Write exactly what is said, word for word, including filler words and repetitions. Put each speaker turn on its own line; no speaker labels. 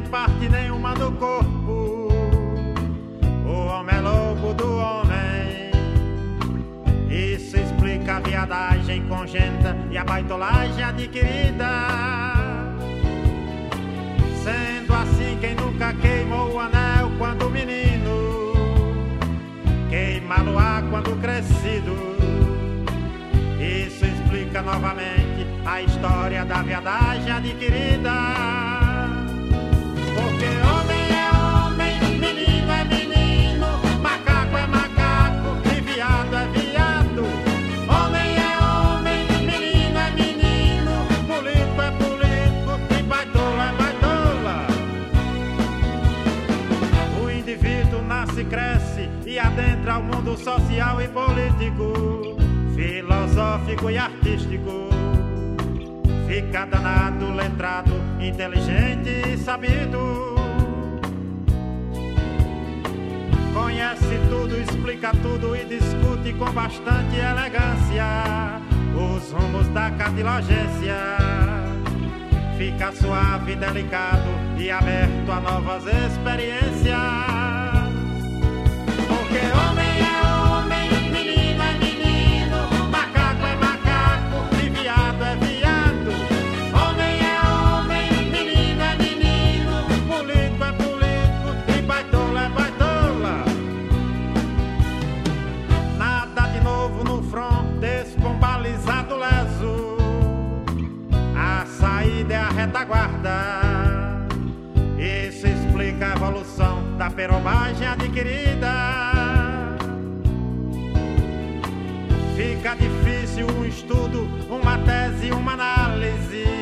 parte nenhuma do corpo. O homem é lobo do homem. Isso explica a viadagem congênita e a baitolagem adquirida. Sendo assim, quem nunca queimou o anel quando menino queima-lo-á quando crescido. Isso explica novamente a história da viadagem adquirida. Porque homem é homem, menino é menino, macaco é macaco e viado é viado. Homem é homem, menino é menino, político é político e baitola é baitola. O indivíduo nasce, cresce e adentra o mundo social e político, filosófico e artístico. Fica danado, letrado, inteligente e sabido. Conhece tudo, explica tudo e discute com bastante elegância os rumos da cartilagência. Fica suave, delicado e aberto a novas experiências. Porque homem é homem, menino é menino, macaco é macaco e viado é viado. Homem é homem, menino é menino, político é político e baitola é baitola. Nada de novo no front descombalizado leso. A saída é a retaguarda. Isso explica a evolução da perobagem adquirida. Fica difícil um estudo, uma tese, uma análise